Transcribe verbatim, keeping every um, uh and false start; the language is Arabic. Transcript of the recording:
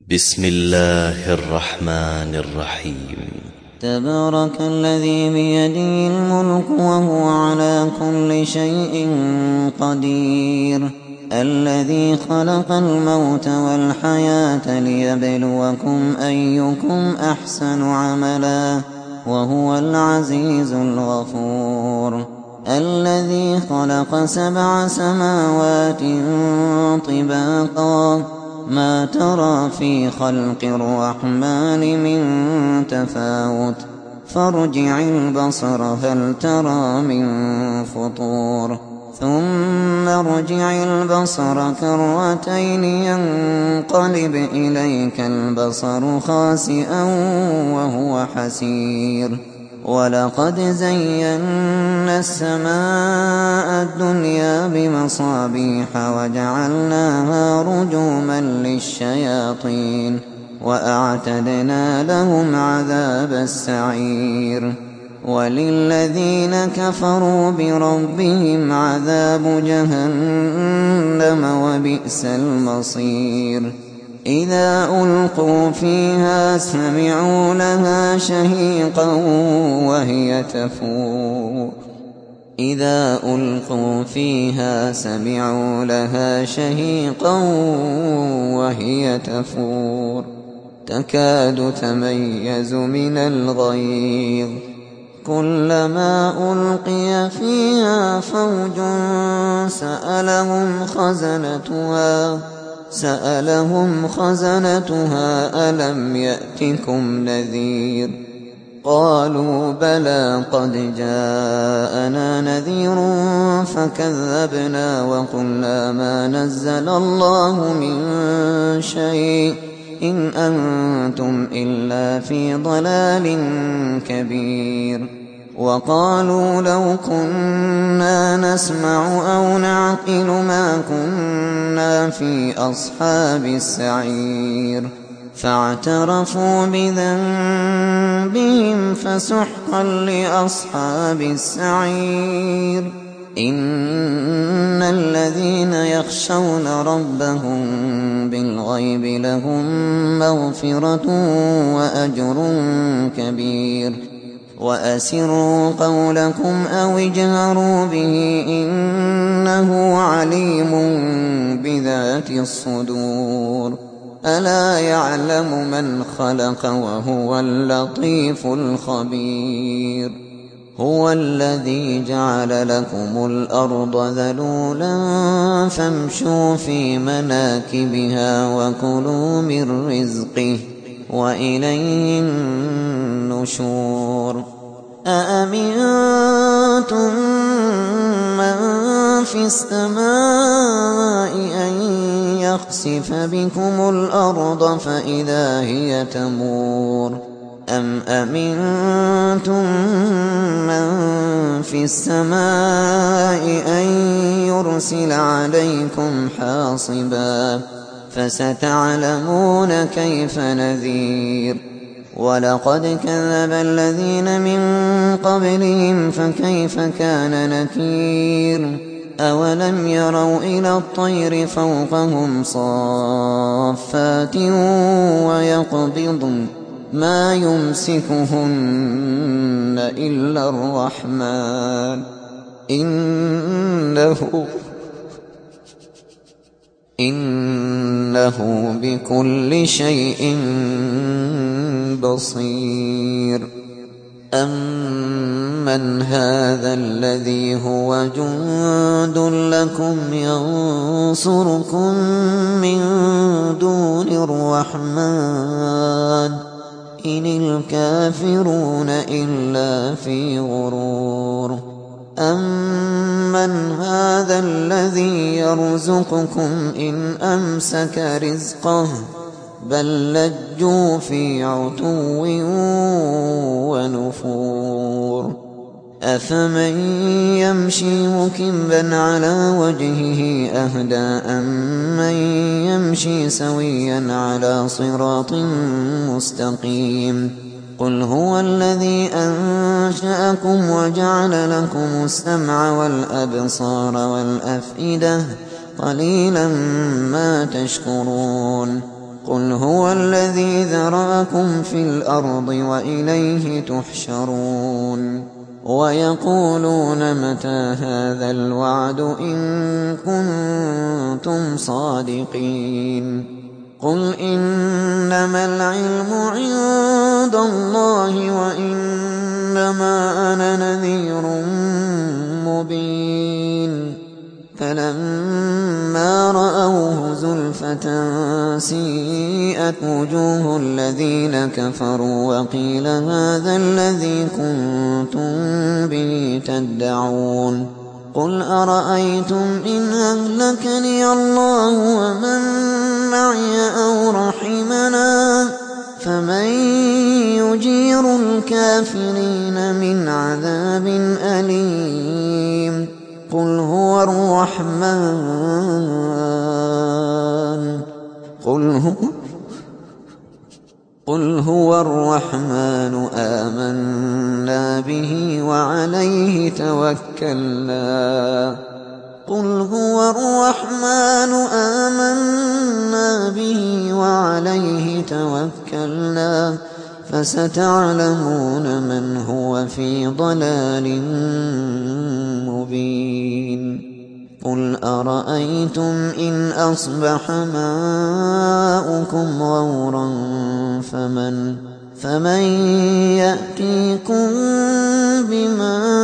بسم الله الرحمن الرحيم. تبارك الذي بيده الملك وهو على كل شيء قدير، الذي خلق الموت والحياة ليبلوكم أيكم أحسن عملا وهو العزيز الغفور، الذي خلق سبع سماوات طباقا ما ترى في خلق الرحمن من تفاوت فارجع البصر هل ترى من فطور ثم ارجع البصر كرتين ينقلب إليك البصر خاسئا وهو حسير، ولقد زينا السماء الدنيا بمصابيح وجعلناها رجوما للشياطين وأعتدنا لهم عذاب السعير، وللذين كفروا بربهم عذاب جهنم وبئس المصير. إذا ألقوا فيها سمعوا لها شهيقا وهي تفور إذا ألقوا فيها سمعوا لها شهيقا وهي تفور تكاد تميز من الغيظ كلما ألقي فيها فوج سألهم خزنتها سألهم خزنتها ألم يأتكم نذير قالوا بلى قد جاءنا نذير فكذبنا وقلنا ما نزل الله من شيء إن أنتم إلا في ضلال كبير. وقالوا لو كنا نسمع أو نعقل ما كنا في أصحاب السعير فاعترفوا بذنبهم فسحقا لأصحاب السعير. إن الذين يخشون ربهم بالغيب لهم مغفرة وأجر كبير. وأسروا قولكم أو اجهروا به إنه عليم بذات الصدور ألا يعلم من خلق وهو اللطيف الخبير. هو الذي جعل لكم الأرض ذلولا فامشوا في مناكبها وكلوا من رزقه وإليه النشور. أأمنتم من في السماء أن يخسف بكم الأرض فإذا هي تمور أم أمنتم من في السماء أن يرسل عليكم حاصبا فستعلمون كيف نذير. ولقد كذب الذين من قبلهم فكيف كان نكير. أولم يروا إلى الطير فوقهم صافات ويقبضن ما يمسكهن إلا الرحمن إنه إنه بكل شيء بصير. أمن هذا الذي هو جند لكم ينصركم من دون الرحمن إن الكافرون إلا في غرور. أمن هذا الذي يرزقكم إن أمسك رزقه بل لجوا في عتو ونفور. أفمن يمشي مكبا على وجهه أهدى أمن يمشي سويا على صراط مستقيم. قل هو الذي أنشأكم وجعل لكم السمع والأبصار والأفئدة قليلا ما تشكرون. قل هو الذي ذرأكم في الأرض وإليه تحشرون ويقولون متى هذا الوعد إن كنتم صادقين قل إنما العلم عند الله وإنما أنا نذير مبين فلما رأوه زلفة سيئت وجوه الذين كفروا وقيل هذا الذي كنتم به تدعون قل أرأيتم إن أهلكني الله ومن معي أو رحمنا فمن يجير الكافرين من عذاب أليم قل هو الرحمن قل هو قل هو الرحمن آمنا به وعليه توكلنا قل هو الرحمن آمنا به وعليه توكلنا فستعلمون من هو في ضلال مبين قل أرأيتم إن أصبح ماؤكم غورا فمن, فمن يأتيكم بماء